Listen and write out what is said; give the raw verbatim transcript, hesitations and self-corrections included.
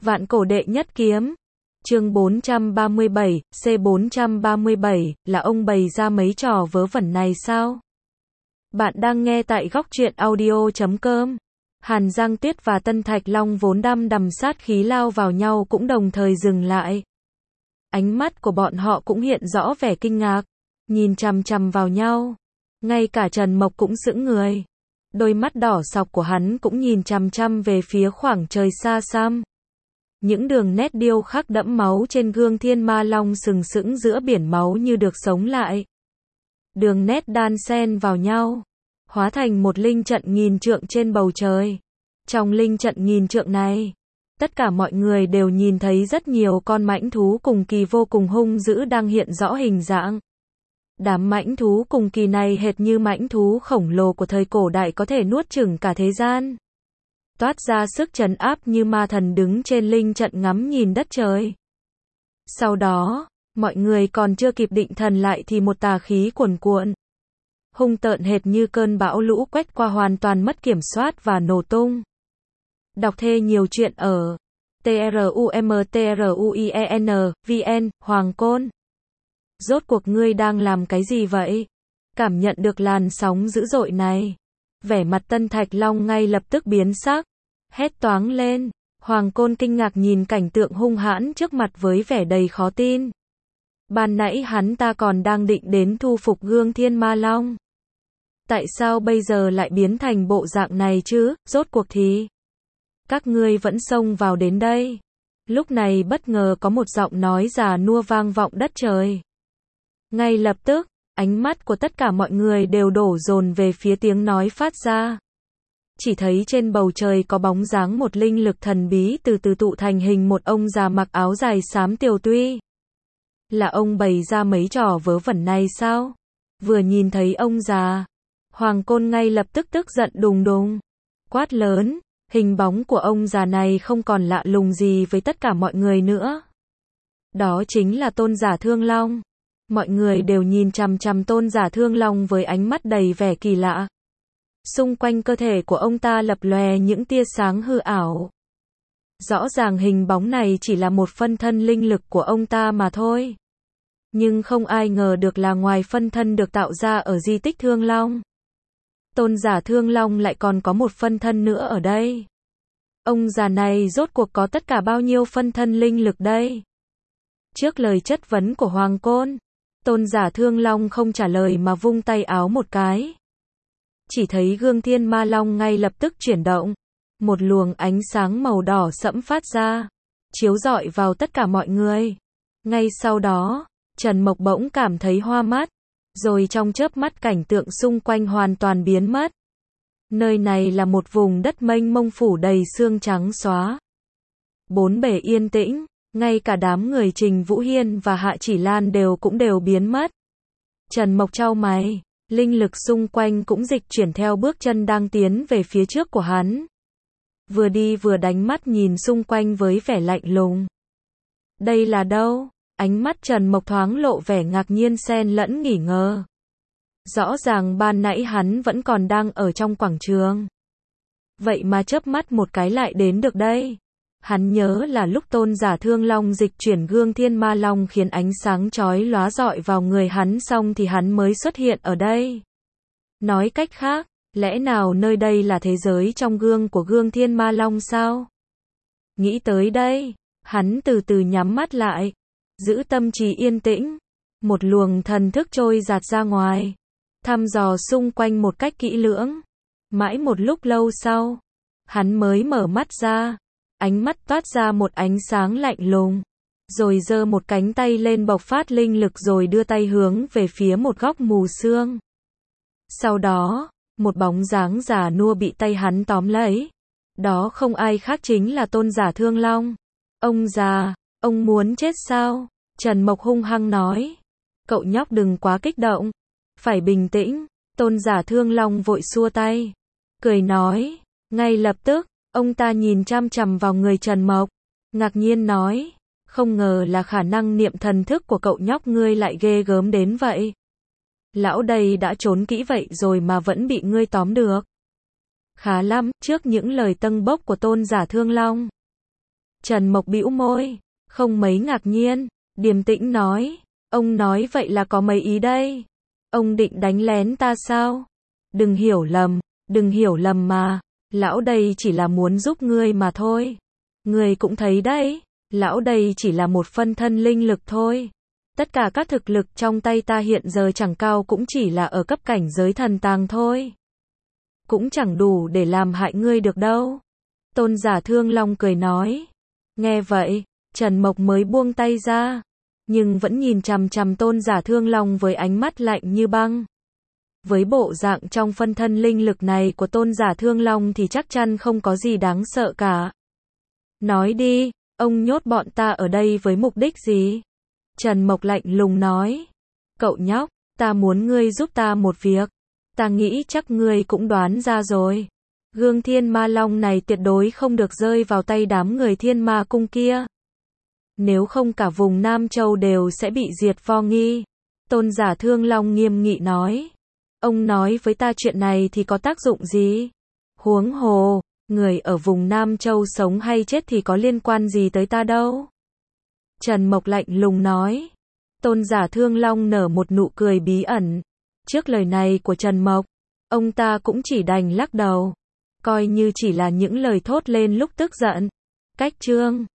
Vạn cổ đệ nhất kiếm. Chương bốn trăm ba mươi bảy, C bốn trăm ba mươi bảy, là ông bày ra mấy trò vớ vẩn này sao? Bạn đang nghe tại góc truyện audio chấm com. Hàn Giang Tuyết và Tân Thạch Long vốn đăm đằm sát khí lao vào nhau cũng đồng thời dừng lại. Ánh mắt của bọn họ cũng hiện rõ vẻ kinh ngạc, nhìn chằm chằm vào nhau. Ngay cả Trần Mộc cũng sững người. Đôi mắt đỏ sọc của hắn cũng nhìn chằm chằm về phía khoảng trời xa xăm. Những đường nét điêu khắc đẫm máu trên gương Thiên Ma Long sừng sững giữa biển máu như được sống lại. Đường nét đan xen vào nhau, hóa thành một linh trận nghìn trượng trên bầu trời. Trong linh trận nghìn trượng này, tất cả mọi người đều nhìn thấy rất nhiều con mãnh thú cùng kỳ vô cùng hung dữ đang hiện rõ hình dạng. Đám mãnh thú cùng kỳ này hệt như mãnh thú khổng lồ của thời cổ đại có thể nuốt chửng cả thế gian. Toát ra sức trấn áp như ma thần đứng trên linh trận ngắm nhìn đất trời. Sau đó, mọi người còn chưa kịp định thần lại thì một tà khí cuồn cuộn, hung tợn hệt như cơn bão lũ quét qua hoàn toàn mất kiểm soát và nổ tung. Đọc thê nhiều chuyện ở trumtruien vn. Hoàng Côn, rốt cuộc ngươi đang làm cái gì vậy? Cảm nhận được làn sóng dữ dội này, vẻ mặt Tân Thạch Long ngay lập tức biến sắc, hét toáng lên. Hoàng Côn kinh ngạc nhìn cảnh tượng hung hãn trước mặt với vẻ đầy khó tin. Ban nãy hắn ta còn đang định đến thu phục gương Thiên Ma Long. Tại sao bây giờ lại biến thành bộ dạng này chứ? Rốt cuộc thì các ngươi vẫn xông vào đến đây. Lúc này bất ngờ có một giọng nói già nua vang vọng đất trời. Ngay lập tức, ánh mắt của tất cả mọi người đều đổ dồn về phía tiếng nói phát ra. Chỉ thấy trên bầu trời có bóng dáng một linh lực thần bí từ từ tụ thành hình một ông già mặc áo dài xám tiều tuy. Là ông bày ra mấy trò vớ vẩn này sao? Vừa nhìn thấy ông già, Hoàng Côn ngay lập tức tức giận đùng đùng, quát lớn. Hình bóng của ông già này không còn lạ lùng gì với tất cả mọi người nữa. Đó chính là Tôn giả Thương Long. Mọi người đều nhìn chằm chằm Tôn giả Thương Long với ánh mắt đầy vẻ kỳ lạ. Xung quanh cơ thể của ông ta lập lòe những tia sáng hư ảo. Rõ ràng hình bóng này chỉ là một phân thân linh lực của ông ta mà thôi. Nhưng không ai ngờ được là ngoài phân thân được tạo ra ở di tích Thương Long, Tôn giả Thương Long lại còn có một phân thân nữa ở đây. Ông già này rốt cuộc có tất cả bao nhiêu phân thân linh lực đây? Trước lời chất vấn của Hoàng Côn, Tôn giả Thương Long không trả lời mà vung tay áo một cái. Chỉ thấy gương Thiên Ma Long ngay lập tức chuyển động. Một luồng ánh sáng màu đỏ sẫm phát ra, chiếu rọi vào tất cả mọi người. Ngay sau đó, Trần Mộc bỗng cảm thấy hoa mắt. Rồi trong chớp mắt cảnh tượng xung quanh hoàn toàn biến mất. Nơi này là một vùng đất mênh mông phủ đầy sương trắng xóa. Bốn bề yên tĩnh, ngay cả đám người Trình Vũ Hiên và Hạ Chỉ Lan đều cũng đều biến mất. Trần Mộc chau mày, linh lực xung quanh cũng dịch chuyển theo bước chân đang tiến về phía trước của hắn. Vừa đi vừa đánh mắt nhìn xung quanh với vẻ lạnh lùng. Đây là đâu? Ánh mắt Trần Mộc thoáng lộ vẻ ngạc nhiên xen lẫn nghỉ ngờ. Rõ ràng ban nãy hắn vẫn còn đang ở trong quảng trường. Vậy mà chớp mắt một cái lại đến được đây. Hắn nhớ là lúc Tôn giả Thương Long dịch chuyển gương Thiên Ma Long khiến ánh sáng chói lóa rọi vào người hắn xong thì hắn mới xuất hiện ở đây. Nói cách khác, lẽ nào nơi đây là thế giới trong gương của gương Thiên Ma Long sao? Nghĩ tới đây, hắn từ từ nhắm mắt lại. Giữ tâm trí yên tĩnh, một luồng thần thức trôi dạt ra ngoài, thăm dò xung quanh một cách kỹ lưỡng. Mãi một lúc lâu sau, hắn mới mở mắt ra, ánh mắt toát ra một ánh sáng lạnh lùng, rồi giơ một cánh tay lên bộc phát linh lực rồi đưa tay hướng về phía một góc mù sương. Sau đó, một bóng dáng già nua bị tay hắn tóm lấy. Đó không ai khác chính là Tôn giả Thương Long. Ông già, ông muốn chết sao? Trần Mộc hung hăng nói. Cậu nhóc đừng quá kích động. Phải bình tĩnh. Tôn giả Thương Long vội xua tay. Cười nói. Ngay lập tức, ông ta nhìn chăm chằm vào người Trần Mộc. Ngạc nhiên nói. Không ngờ là khả năng niệm thần thức của cậu nhóc ngươi lại ghê gớm đến vậy. Lão đây đã trốn kỹ vậy rồi mà vẫn bị ngươi tóm được. Khá lắm, trước những lời tâng bốc của Tôn giả Thương Long, Trần Mộc bĩu môi, không mấy ngạc nhiên, điềm tĩnh nói, ông nói vậy là có mấy ý đây? Ông định đánh lén ta sao? Đừng hiểu lầm, đừng hiểu lầm mà, lão đây chỉ là muốn giúp ngươi mà thôi. Ngươi cũng thấy đấy, lão đây chỉ là một phân thân linh lực thôi. Tất cả các thực lực trong tay ta hiện giờ chẳng cao cũng chỉ là ở cấp cảnh giới thần tàng thôi. Cũng chẳng đủ để làm hại ngươi được đâu. Tôn Giả Thương Long cười nói. Nghe vậy, Trần Mộc mới buông tay ra, nhưng vẫn nhìn chằm chằm Tôn Giả Thương Long với ánh mắt lạnh như băng. Với bộ dạng trong phân thân linh lực này của Tôn Giả Thương Long thì chắc chắn không có gì đáng sợ cả. Nói đi, ông nhốt bọn ta ở đây với mục đích gì? Trần Mộc lạnh lùng nói. Cậu nhóc, ta muốn ngươi giúp ta một việc. Ta nghĩ chắc ngươi cũng đoán ra rồi. Gương Thiên Ma Long này tuyệt đối không được rơi vào tay đám người Thiên Ma Cung kia. Nếu không cả vùng Nam Châu đều sẽ bị diệt vong nghi. Tôn Giả Thương Long nghiêm nghị nói. Ông nói với ta chuyện này thì có tác dụng gì? Huống hồ, người ở vùng Nam Châu sống hay chết thì có liên quan gì tới ta đâu? Trần Mộc lạnh lùng nói. Tôn Giả Thương Long nở một nụ cười bí ẩn. Trước lời này của Trần Mộc, ông ta cũng chỉ đành lắc đầu. Coi như chỉ là những lời thốt lên lúc tức giận. Cách chương